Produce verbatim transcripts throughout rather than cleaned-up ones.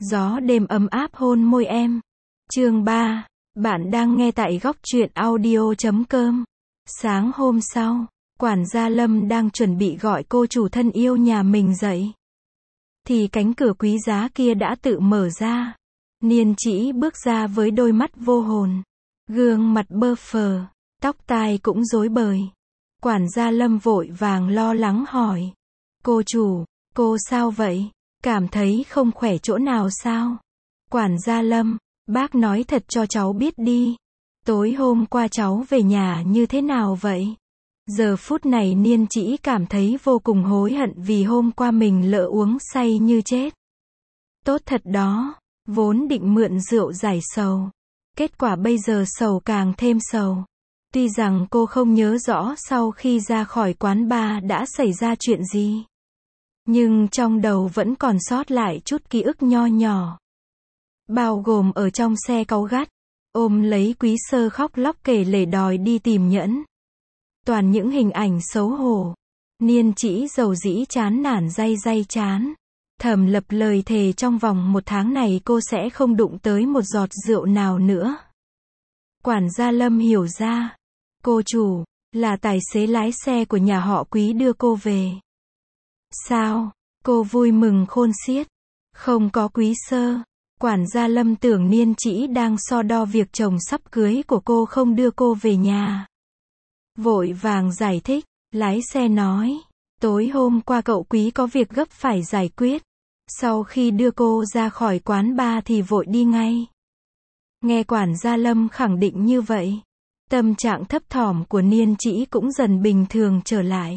Gió đêm ấm áp hôn môi em. Chương ba. Bạn đang nghe tại góc truyện audio chấm com. Sáng hôm sau, quản gia Lâm đang chuẩn bị gọi cô chủ thân yêu nhà mình dậy. Thì cánh cửa quý giá kia đã tự mở ra. Niên Chỉ bước ra với đôi mắt vô hồn. Gương mặt bơ phờ, tóc tai cũng rối bời. Quản gia Lâm vội vàng lo lắng hỏi. Cô chủ, cô sao vậy? Cảm thấy không khỏe chỗ nào sao? Quản gia Lâm, bác nói thật cho cháu biết đi. Tối hôm qua cháu về nhà như thế nào vậy? Giờ phút này Niên Chỉ cảm thấy vô cùng hối hận vì hôm qua mình lỡ uống say như chết. Tốt thật đó, vốn định mượn rượu giải sầu. Kết quả bây giờ sầu càng thêm sầu. Tuy rằng cô không nhớ rõ sau khi ra khỏi quán bar đã xảy ra chuyện gì. Nhưng trong đầu vẫn còn sót lại chút ký ức nho nhỏ. Bao gồm ở trong xe cáu gắt, ôm lấy Quý Sơ khóc lóc kể lể đòi đi tìm nhẫn. Toàn những hình ảnh xấu hổ. Niên Chỉ dầu dĩ chán nản day day chán. Thầm lập lời thề trong vòng một tháng này cô sẽ không đụng tới một giọt rượu nào nữa. Quản gia Lâm hiểu ra. Cô chủ, là tài xế lái xe của nhà họ Quý đưa cô về. Sao? Cô vui mừng khôn xiết. Không có Quý Sơ. Quản gia Lâm tưởng Niên Chỉ đang so đo việc chồng sắp cưới của cô không đưa cô về nhà. Vội vàng giải thích, lái xe nói. Tối hôm qua cậu Quý có việc gấp phải giải quyết. Sau khi đưa cô ra khỏi quán bar thì vội đi ngay. Nghe quản gia Lâm khẳng định như vậy. Tâm trạng thấp thỏm của Niên Chỉ cũng dần bình thường trở lại.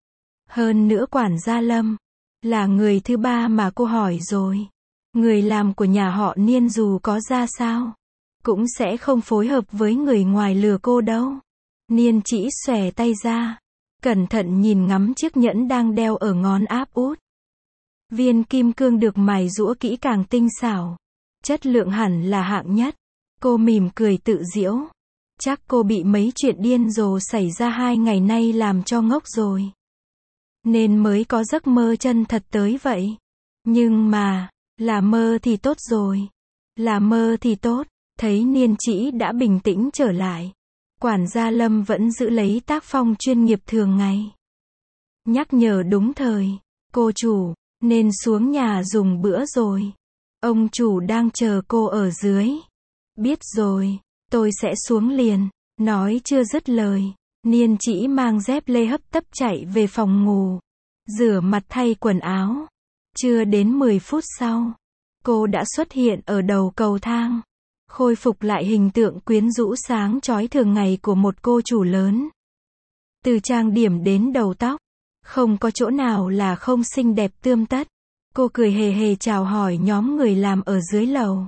Hơn nữa quản gia Lâm là người thứ ba mà cô hỏi rồi. Người làm của nhà họ Niên dù có ra sao cũng sẽ không phối hợp với người ngoài lừa cô đâu. Niên Chỉ xòe tay ra, cẩn thận nhìn ngắm chiếc nhẫn đang đeo ở ngón áp út. Viên kim cương được mài giũa kỹ càng tinh xảo, chất lượng hẳn là hạng nhất. Cô mỉm cười tự giễu. Chắc cô bị mấy chuyện điên rồ xảy ra hai ngày nay làm cho ngốc rồi. Nên mới có giấc mơ chân thật tới vậy. Nhưng mà, là mơ thì tốt rồi. Là mơ thì tốt. Thấy Niên Chỉ đã bình tĩnh trở lại. Quản gia Lâm vẫn giữ lấy tác phong chuyên nghiệp thường ngày. Nhắc nhở đúng thời. Cô chủ, nên xuống nhà dùng bữa rồi. Ông chủ đang chờ cô ở dưới. Biết rồi, tôi sẽ xuống liền. Nói chưa dứt lời. Niên Chỉ mang dép lê hấp tấp chạy về phòng ngủ. Rửa mặt thay quần áo. Chưa đến mười phút sau, cô đã xuất hiện ở đầu cầu thang. Khôi phục lại hình tượng quyến rũ sáng chói thường ngày của một cô chủ lớn. Từ trang điểm đến đầu tóc, không có chỗ nào là không xinh đẹp tươm tất. Cô cười hề hề chào hỏi nhóm người làm ở dưới lầu.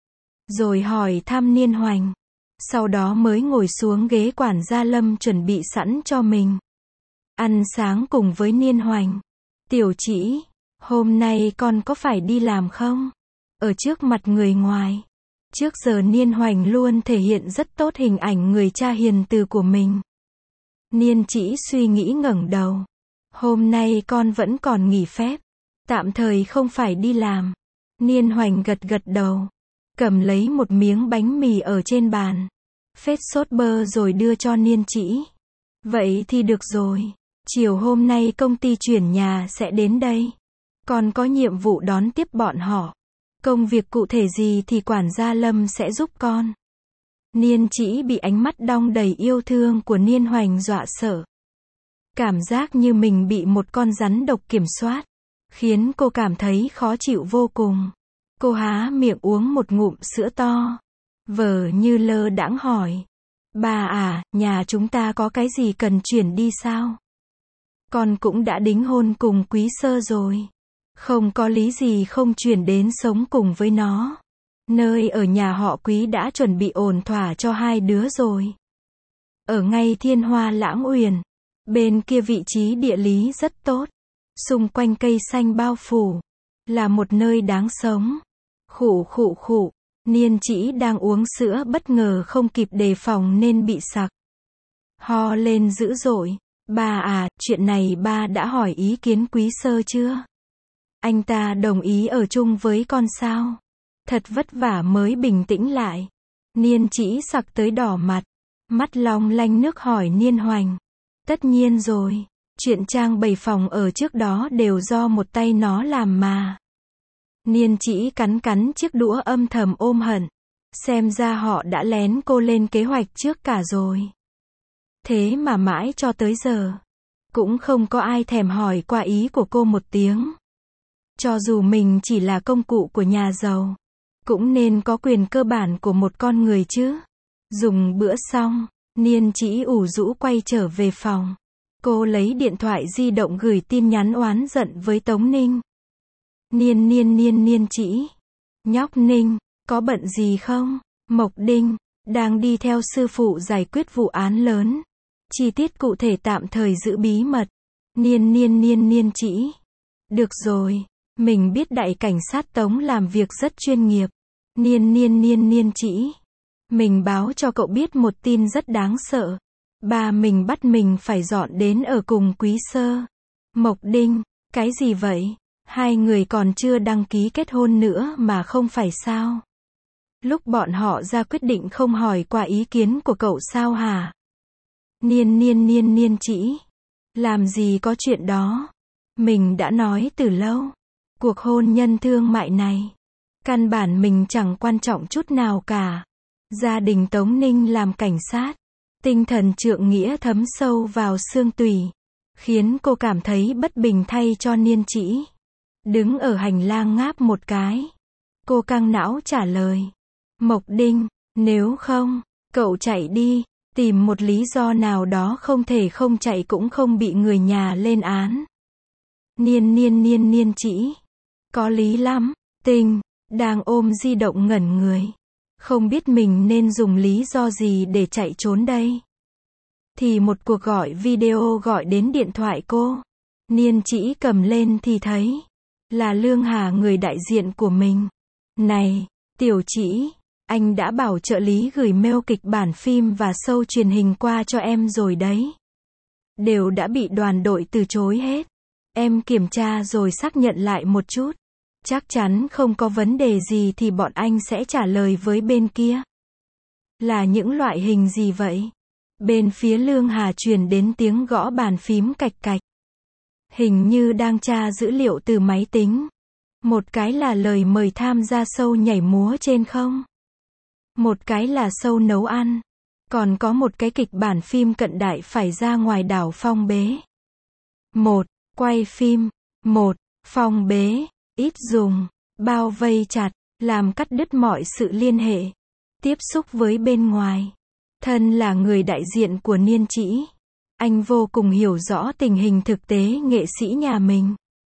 Rồi hỏi thăm Niên Hoành. Sau đó mới ngồi xuống ghế quản gia Lâm chuẩn bị sẵn cho mình. Ăn sáng cùng với Niên Hoành. Tiểu Chỉ, hôm nay con có phải đi làm không? Ở trước mặt người ngoài. Trước giờ Niên Hoành luôn thể hiện rất tốt hình ảnh người cha hiền từ của mình. Niên Chỉ suy nghĩ ngẩng đầu. Hôm nay con vẫn còn nghỉ phép. Tạm thời không phải đi làm. Niên Hoành gật gật đầu. Cầm lấy một miếng bánh mì ở trên bàn. Phết sốt bơ rồi đưa cho Niên Chỉ. Vậy thì được rồi. Chiều hôm nay công ty chuyển nhà sẽ đến đây. Con có nhiệm vụ đón tiếp bọn họ. Công việc cụ thể gì thì quản gia Lâm sẽ giúp con. Niên Chỉ bị ánh mắt đong đầy yêu thương của Niên Hoành dọa sợ. Cảm giác như mình bị một con rắn độc kiểm soát. Khiến cô cảm thấy khó chịu vô cùng. Cô há miệng uống một ngụm sữa to. Vờ như lơ đãng hỏi. Bà à, nhà chúng ta có cái gì cần chuyển đi sao? Con cũng đã đính hôn cùng Quý Sơ rồi. Không có lý gì không chuyển đến sống cùng với nó. Nơi ở nhà họ Quý đã chuẩn bị ổn thỏa cho hai đứa rồi. Ở ngay Thiên Hoa Lãng Uyển. Bên kia vị trí địa lý rất tốt. Xung quanh cây xanh bao phủ. Là một nơi đáng sống. Khụ khụ khụ. Niên Chỉ đang uống sữa bất ngờ không kịp đề phòng nên bị sặc. Ho lên dữ dội. Ba à, chuyện này ba đã hỏi ý kiến Quý Sơ chưa? Anh ta đồng ý ở chung với con sao? Thật vất vả mới bình tĩnh lại. Niên Chỉ sặc tới đỏ mặt. Mắt long lanh nước hỏi Niên Hoành. Tất nhiên rồi. Chuyện trang bày phòng ở trước đó đều do một tay nó làm mà. Niên Chỉ cắn cắn chiếc đũa âm thầm ôm hận. Xem ra họ đã lén cô lên kế hoạch trước cả rồi. Thế mà mãi cho tới giờ, cũng không có ai thèm hỏi qua ý của cô một tiếng. Cho dù mình chỉ là công cụ của nhà giàu, cũng nên có quyền cơ bản của một con người chứ. Dùng bữa xong, Niên Chỉ ủ rũ quay trở về phòng. Cô lấy điện thoại di động gửi tin nhắn oán giận với Tống Ninh. Niên niên niên niên Chỉ. Nhóc Ninh, có bận gì không? Mộc Đinh, đang đi theo sư phụ giải quyết vụ án lớn. Chi tiết cụ thể tạm thời giữ bí mật. Niên niên niên niên Chỉ. Được rồi, mình biết đại cảnh sát Tống làm việc rất chuyên nghiệp. Niên niên niên niên Chỉ. Mình báo cho cậu biết một tin rất đáng sợ. Ba mình bắt mình phải dọn đến ở cùng Quý Sơ. Mộc Đinh, cái gì vậy? Hai người còn chưa đăng ký kết hôn nữa mà không phải sao? Lúc bọn họ ra quyết định không hỏi qua ý kiến của cậu sao hả? Niên niên niên niên Chỉ. Làm gì có chuyện đó. Mình đã nói từ lâu. Cuộc hôn nhân thương mại này, căn bản mình chẳng quan trọng chút nào cả. Gia đình Tống Ninh làm cảnh sát. Tinh thần trượng nghĩa thấm sâu vào xương tủy. Khiến cô cảm thấy bất bình thay cho Niên Chỉ. Đứng ở hành lang ngáp một cái. Cô căng não trả lời. Mộc Đinh, nếu không, cậu chạy đi. Tìm một lý do nào đó không thể không chạy cũng không bị người nhà lên án. Niên niên niên niên Chỉ. Có lý lắm. Tinh, đang ôm di động ngẩn người. Không biết mình nên dùng lý do gì để chạy trốn đây. Thì một cuộc gọi video gọi đến điện thoại cô. Niên Chỉ cầm lên thì thấy là Lương Hà, người đại diện của mình. Này, Tiểu Chỉ, anh đã bảo trợ lý gửi mail kịch bản phim và show truyền hình qua cho em rồi đấy. Đều đã bị đoàn đội từ chối hết. Em kiểm tra rồi xác nhận lại một chút. Chắc chắn không có vấn đề gì thì bọn anh sẽ trả lời với bên kia. Là những loại hình gì vậy? Bên phía Lương Hà truyền đến tiếng gõ bàn phím cạch cạch. Hình như đang tra dữ liệu từ máy tính. Một cái là lời mời tham gia show nhảy múa trên không. Một cái là show nấu ăn. Còn có một cái kịch bản phim cận đại phải ra ngoài đảo Phong Bế. Một, quay phim. Một, Phong Bế. Ít dùng, bao vây chặt, làm cắt đứt mọi sự liên hệ, tiếp xúc với bên ngoài. Thân là người đại diện của Niên Chỉ, anh vô cùng hiểu rõ tình hình thực tế nghệ sĩ nhà mình.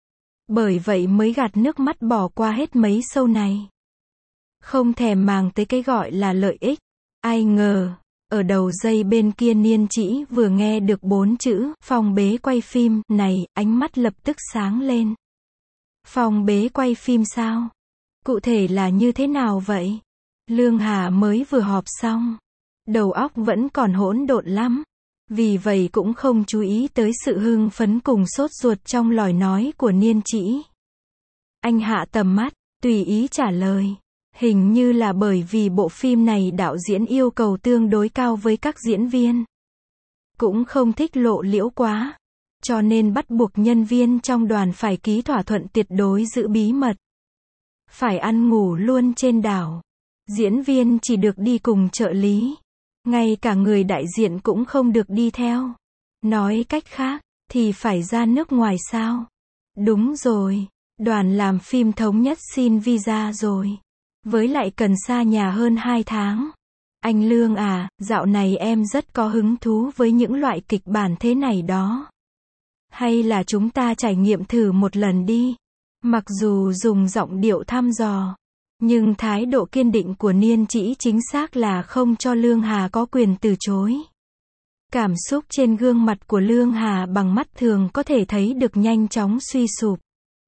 Bởi vậy mới gạt nước mắt bỏ qua hết mấy show này. Không thèm màng tới cái gọi là lợi ích. Ai ngờ, ở đầu dây bên kia Niên Chỉ vừa nghe được bốn chữ Phong Bế quay phim này, ánh mắt lập tức sáng lên. Phong Bế quay phim sao? Cụ thể là như thế nào vậy? Lương Hà mới vừa họp xong. Đầu óc vẫn còn hỗn độn lắm. Vì vậy cũng không chú ý tới sự hưng phấn cùng sốt ruột trong lời nói của Niên Chỉ. Anh hạ tầm mắt, tùy ý trả lời. Hình như là bởi vì bộ phim này đạo diễn yêu cầu tương đối cao với các diễn viên. Cũng không thích lộ liễu quá. Cho nên bắt buộc nhân viên trong đoàn phải ký thỏa thuận tuyệt đối giữ bí mật. Phải ăn ngủ luôn trên đảo. Diễn viên chỉ được đi cùng trợ lý. Ngay cả người đại diện cũng không được đi theo. Nói cách khác, thì phải ra nước ngoài sao? Đúng rồi, đoàn làm phim thống nhất xin visa rồi. Với lại cần xa nhà hơn hai tháng. Anh Lương à, dạo này em rất có hứng thú với những loại kịch bản thế này đó. Hay là chúng ta trải nghiệm thử một lần đi. Mặc dù dùng giọng điệu thăm dò, nhưng thái độ kiên định của Niên Chỉ chính xác là không cho Lương Hà có quyền từ chối. Cảm xúc trên gương mặt của Lương Hà bằng mắt thường có thể thấy được nhanh chóng suy sụp.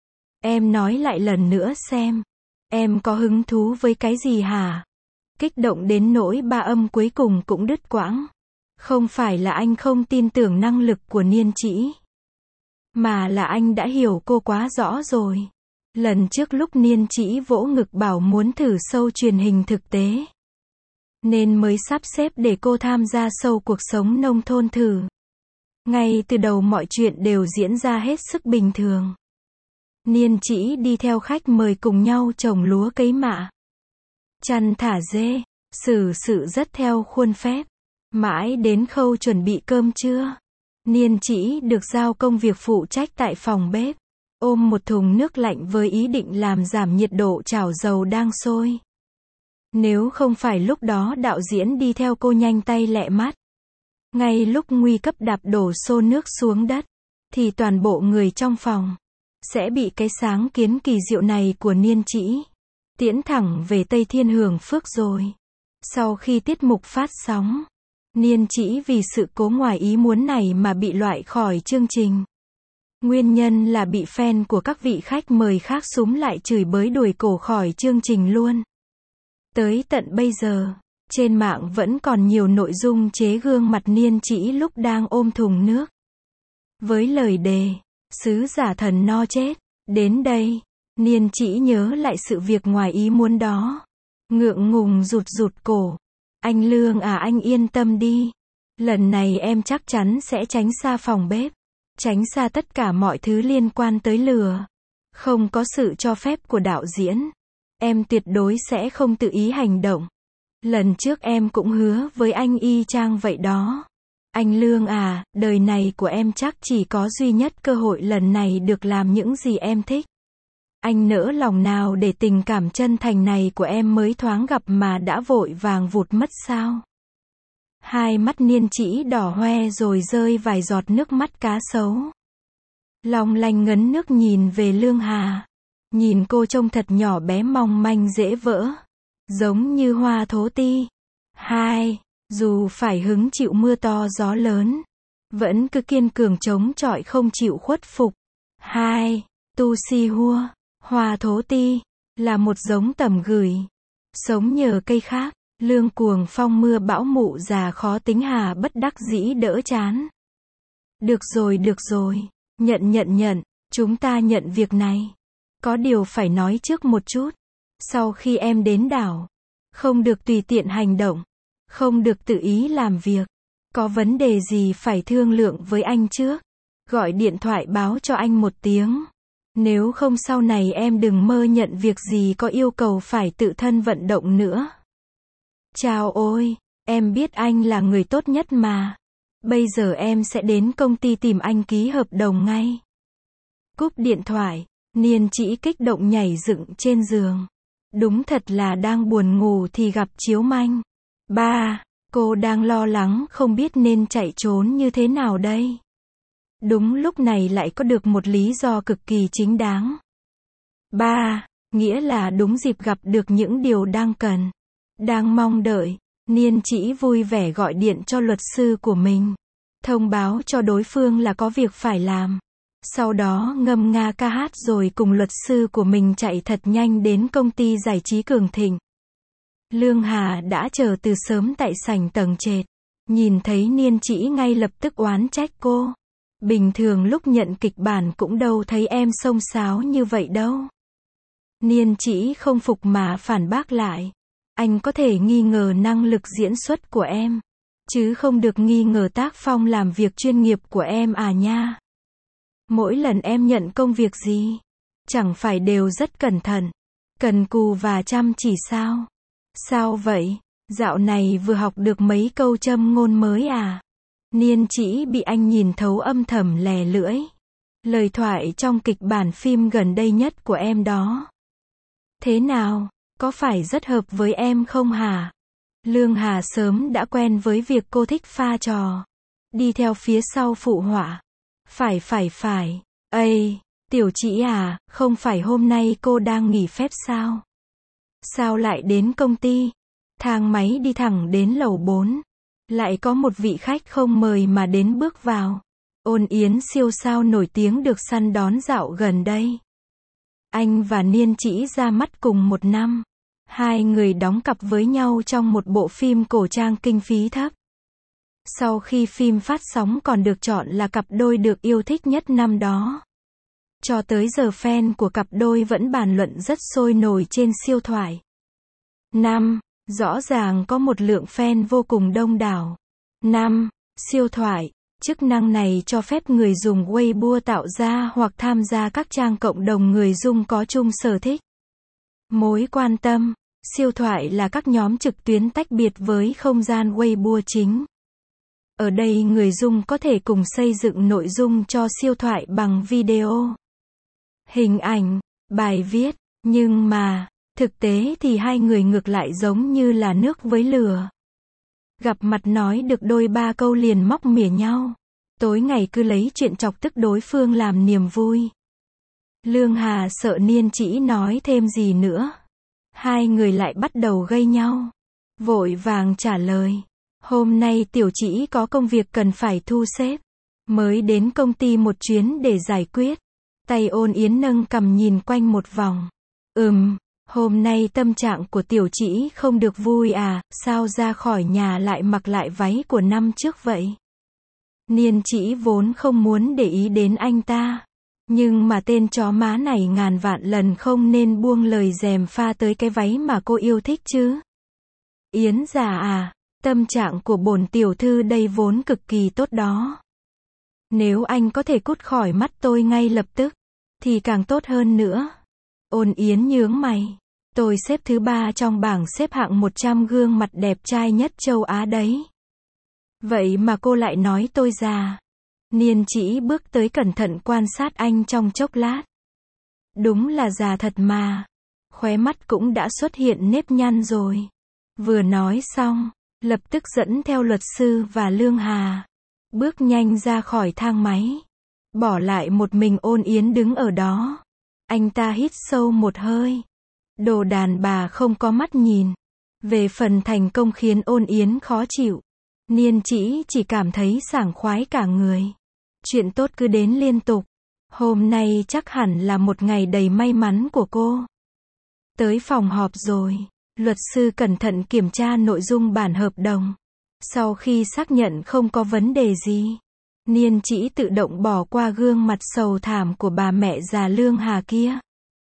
Em nói lại lần nữa xem. Em có hứng thú với cái gì hả? Kích động đến nỗi ba âm cuối cùng cũng đứt quãng. Không phải là anh không tin tưởng năng lực của Niên Chỉ, mà là anh đã hiểu cô quá rõ rồi. Lần trước lúc Niên Chỉ vỗ ngực bảo muốn thử show truyền hình thực tế, nên mới sắp xếp để cô tham gia show cuộc sống nông thôn thử. Ngay từ đầu mọi chuyện đều diễn ra hết sức bình thường. Niên Chỉ đi theo khách mời cùng nhau trồng lúa cấy mạ, chăn thả dê, xử sự rất theo khuôn phép. Mãi đến khâu chuẩn bị cơm trưa, Niên Chỉ được giao công việc phụ trách tại phòng bếp, ôm một thùng nước lạnh với ý định làm giảm nhiệt độ chảo dầu đang sôi. Nếu không phải lúc đó đạo diễn đi theo cô nhanh tay lẹ mắt, ngay lúc nguy cấp đạp đổ xô nước xuống đất, thì toàn bộ người trong phòng sẽ bị cái sáng kiến kỳ diệu này của Niên Chỉ tiễn thẳng về Tây Thiên hưởng phước rồi. Sau khi tiết mục phát sóng, Niên Chỉ vì sự cố ngoài ý muốn này mà bị loại khỏi chương trình. Nguyên nhân là bị fan của các vị khách mời khác súm lại chửi bới đuổi cổ khỏi chương trình luôn. Tới tận bây giờ, trên mạng vẫn còn nhiều nội dung chế gương mặt Niên Chỉ lúc đang ôm thùng nước, với lời đề, sứ giả thần no chết. Đến đây, Niên Chỉ nhớ lại sự việc ngoài ý muốn đó. Ngượng ngùng rụt rụt cổ. Anh Lương à, anh yên tâm đi. Lần này em chắc chắn sẽ tránh xa phòng bếp, tránh xa tất cả mọi thứ liên quan tới lửa. Không có sự cho phép của đạo diễn, em tuyệt đối sẽ không tự ý hành động. Lần trước em cũng hứa với anh y chang vậy đó. Anh Lương à, đời này của em chắc chỉ có duy nhất cơ hội lần này được làm những gì em thích. Anh nỡ lòng nào để tình cảm chân thành này của em mới thoáng gặp mà đã vội vàng vụt mất sao? Hai mắt Niên Chỉ đỏ hoe rồi rơi vài giọt nước mắt cá sấu. Long lanh ngấn nước nhìn về Lương Hà. Nhìn cô trông thật nhỏ bé mong manh dễ vỡ, giống như hoa thố ti. Hai, dù phải hứng chịu mưa to gió lớn, vẫn cứ kiên cường chống chọi không chịu khuất phục. Hai, tu si hua, hoa thố ti, là một giống tầm gửi, sống nhờ cây khác. Lương cuồng phong mưa bão mụ già khó tính Hà bất đắc dĩ đỡ chán. Được rồi được rồi, nhận nhận nhận, chúng ta nhận việc này. Có điều phải nói trước một chút. Sau khi em đến đảo, không được tùy tiện hành động, không được tự ý làm việc. Có vấn đề gì phải thương lượng với anh trước. Gọi điện thoại báo cho anh một tiếng. Nếu không sau này em đừng mơ nhận việc gì có yêu cầu phải tự thân vận động nữa. Chào ôi, em biết anh là người tốt nhất mà. Bây giờ em sẽ đến công ty tìm anh ký hợp đồng ngay. Cúp điện thoại, Niên Chỉ kích động nhảy dựng trên giường. Đúng thật là đang buồn ngủ thì gặp chiếu manh. Ba, cô đang lo lắng không biết nên chạy trốn như thế nào đây. Đúng lúc này lại có được một lý do cực kỳ chính đáng. Ba, nghĩa là đúng dịp gặp được những điều đang cần, đang mong đợi. Niên Chỉ vui vẻ gọi điện cho luật sư của mình, thông báo cho đối phương là có việc phải làm. Sau đó ngâm nga ca hát rồi cùng luật sư của mình chạy thật nhanh đến công ty giải trí Cường Thịnh. Lương Hà đã chờ từ sớm tại sảnh tầng trệt. Nhìn thấy Niên Chỉ ngay lập tức oán trách cô. Bình thường lúc nhận kịch bản cũng đâu thấy em xông xáo như vậy đâu. Niên Chỉ không phục mà phản bác lại. Anh có thể nghi ngờ năng lực diễn xuất của em, chứ không được nghi ngờ tác phong làm việc chuyên nghiệp của em à nha. Mỗi lần em nhận công việc gì, chẳng phải đều rất cẩn thận, cần cù và chăm chỉ sao? Sao vậy? Dạo này vừa học được mấy câu châm ngôn mới à? Niên Chỉ bị anh nhìn thấu âm thầm lè lưỡi. Lời thoại trong kịch bản phim gần đây nhất của em đó. Thế nào? Có phải rất hợp với em không hả? Lương Hà sớm đã quen với việc cô thích pha trò, đi theo phía sau phụ họa. Phải phải phải, ây, Tiểu Chỉ à, không phải hôm nay cô đang nghỉ phép sao? Sao lại đến công ty? Thang máy đi thẳng đến lầu bốn. Lại có một vị khách không mời mà đến bước vào. Ôn Yến siêu sao nổi tiếng được săn đón dạo gần đây. Anh và Niên Chỉ ra mắt cùng một năm. Hai người đóng cặp với nhau trong một bộ phim cổ trang kinh phí thấp. Sau khi phim phát sóng còn được chọn là cặp đôi được yêu thích nhất năm đó. Cho tới giờ fan của cặp đôi vẫn bàn luận rất sôi nổi trên siêu thoại. năm. Rõ ràng có một lượng fan vô cùng đông đảo. năm. Siêu thoại. Chức năng này cho phép người dùng Weibo tạo ra hoặc tham gia các trang cộng đồng người dùng có chung sở thích. Mối quan tâm. Siêu thoại là các nhóm trực tuyến tách biệt với không gian Weibo chính. Ở đây người dùng có thể cùng xây dựng nội dung cho siêu thoại bằng video, hình ảnh, bài viết, nhưng mà, thực tế thì hai người ngược lại giống như là nước với lửa. Gặp mặt nói được đôi ba câu liền móc mỉa nhau. Tối ngày cứ lấy chuyện chọc tức đối phương làm niềm vui. Lương Hà sợ Niên Chỉ nói thêm gì nữa. Hai người lại bắt đầu gây nhau. Vội vàng trả lời. Hôm nay Tiểu Chỉ có công việc cần phải thu xếp. Mới đến công ty một chuyến để giải quyết. Tay Ôn Yến nâng cằm nhìn quanh một vòng. Ừm, hôm nay tâm trạng của Tiểu Chỉ không được vui à, sao ra khỏi nhà lại mặc lại váy của năm trước vậy? Niên Chỉ vốn không muốn để ý đến anh ta. Nhưng mà tên chó má này ngàn vạn lần không nên buông lời gièm pha tới cái váy mà cô yêu thích chứ. Yến già à, tâm trạng của bổn tiểu thư đây vốn cực kỳ tốt đó. Nếu anh có thể cút khỏi mắt tôi ngay lập tức, thì càng tốt hơn nữa. Ôn Yến nhướng mày. Tôi xếp thứ ba trong bảng xếp hạng một trăm gương mặt đẹp trai nhất châu Á đấy. Vậy mà cô lại nói tôi già. Niên Chỉ bước tới cẩn thận quan sát anh trong chốc lát. Đúng là già thật mà. Khóe mắt cũng đã xuất hiện nếp nhăn rồi. Vừa nói xong, lập tức dẫn theo luật sư và Lương Hà. Bước nhanh ra khỏi thang máy. Bỏ lại một mình Ôn Yến đứng ở đó. Anh ta hít sâu một hơi. Đồ đàn bà không có mắt nhìn. Về phần thành công khiến Ôn Yến khó chịu, Niên Chỉ chỉ cảm thấy sảng khoái cả người. Chuyện tốt cứ đến liên tục. Hôm nay chắc hẳn là một ngày đầy may mắn của cô. Tới phòng họp rồi. Luật sư cẩn thận kiểm tra nội dung bản hợp đồng. Sau khi xác nhận không có vấn đề gì, Niên Chỉ tự động bỏ qua gương mặt sầu thảm của bà mẹ già Lương Hà kia.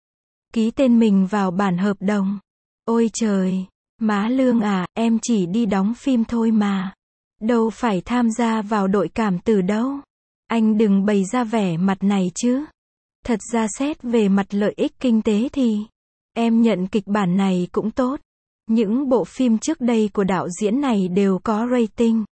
Ký tên mình vào bản hợp đồng. Ôi trời, má Lương à, em chỉ đi đóng phim thôi mà. Đâu phải tham gia vào đội cảm tử đâu. Anh đừng bày ra vẻ mặt này chứ. Thật ra xét về mặt lợi ích kinh tế thì, em nhận kịch bản này cũng tốt. Những bộ phim trước đây của đạo diễn này đều có rating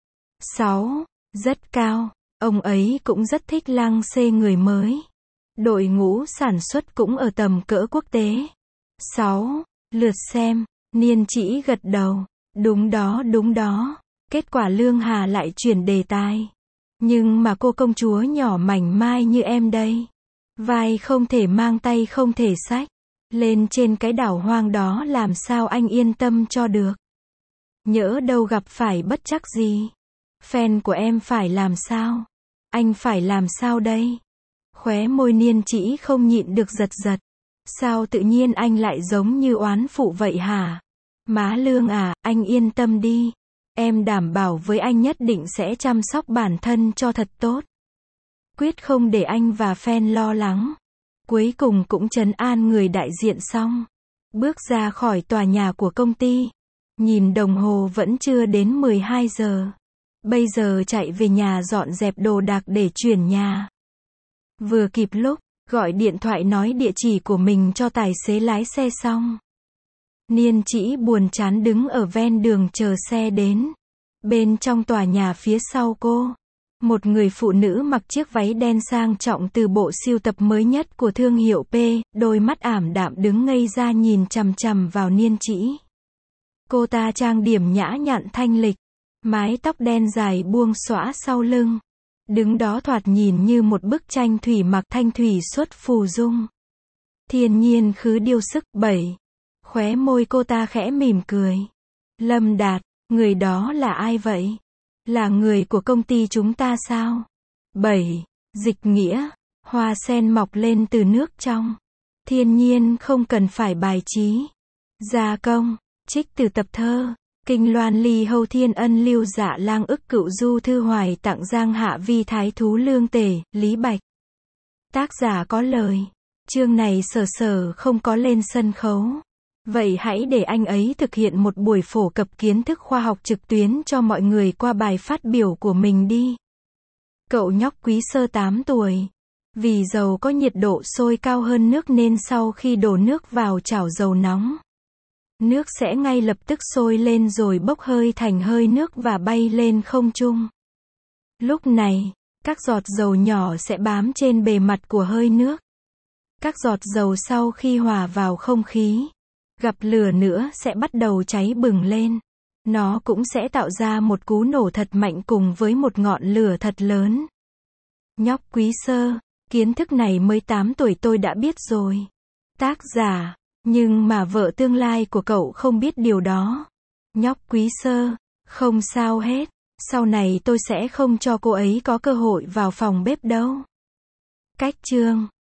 sáu, rất cao. Ông ấy cũng rất thích lăng xê người mới. Đội ngũ sản xuất cũng ở tầm cỡ quốc tế. sáu. Lượt xem. Niên Chỉ gật đầu. Đúng đó, đúng đó. Kết quả Lương Hà lại chuyển đề tài. Nhưng mà cô công chúa nhỏ mảnh mai như em đây. Vai không thể mang tay không thể xách. Lên trên cái đảo hoang đó làm sao anh yên tâm cho được. Nhỡ đâu gặp phải bất trắc gì. Fan của em phải làm sao? Anh phải làm sao đây? Khóe môi Niên Chỉ không nhịn được giật giật. Sao tự nhiên anh lại giống như oán phụ vậy hả? Má Lương à, anh yên tâm đi. Em đảm bảo với anh nhất định sẽ chăm sóc bản thân cho thật tốt. Quyết không để anh và fan lo lắng. Cuối cùng cũng trấn an người đại diện xong. Bước ra khỏi tòa nhà của công ty. Nhìn đồng hồ vẫn chưa đến mười hai giờ. Bây giờ chạy về nhà dọn dẹp đồ đạc để chuyển nhà. Vừa kịp lúc, gọi điện thoại nói địa chỉ của mình cho tài xế lái xe xong. Niên Chỉ buồn chán đứng ở ven đường chờ xe đến. Bên trong tòa nhà phía sau cô, một người phụ nữ mặc chiếc váy đen sang trọng từ bộ sưu tập mới nhất của thương hiệu P, đôi mắt ảm đạm đứng ngây ra nhìn chằm chằm vào Niên Chỉ. Cô ta trang điểm nhã nhặn thanh lịch, mái tóc đen dài buông xõa sau lưng. Đứng đó thoạt nhìn như một bức tranh thủy mặc thanh thủy xuất phù dung. Thiên nhiên khứ điêu sức. bảy. Khóe môi cô ta khẽ mỉm cười. Lâm Đạt, người đó là ai vậy? Là người của công ty chúng ta sao? bảy. Dịch nghĩa. Hoa sen mọc lên từ nước trong. Thiên nhiên không cần phải bài trí. Gia công. Trích từ tập thơ. Kinh Loan Ly Hầu Thiên Ân Lưu Dạ Lang ức Cựu Du Thư Hoài tặng Giang Hạ Vi Thái Thú Lương Tể, Lý Bạch. Tác giả có lời. Chương này Sở Sở không có lên sân khấu. Vậy hãy để anh ấy thực hiện một buổi phổ cập kiến thức khoa học trực tuyến cho mọi người qua bài phát biểu của mình đi. Cậu nhóc Quý Sơ tám tuổi. Vì dầu có nhiệt độ sôi cao hơn nước nên sau khi đổ nước vào chảo dầu nóng, nước sẽ ngay lập tức sôi lên rồi bốc hơi thành hơi nước và bay lên không trung. Lúc này, các giọt dầu nhỏ sẽ bám trên bề mặt của hơi nước. Các giọt dầu sau khi hòa vào không khí, gặp lửa nữa sẽ bắt đầu cháy bừng lên. Nó cũng sẽ tạo ra một cú nổ thật mạnh cùng với một ngọn lửa thật lớn. Nhóc Quý Sơ, kiến thức này mới tám tuổi tôi đã biết rồi. Tác giả, nhưng mà vợ tương lai của cậu không biết điều đó. Nhóc Quý Sơ, không sao hết. Sau này tôi sẽ không cho cô ấy có cơ hội vào phòng bếp đâu. Cách chương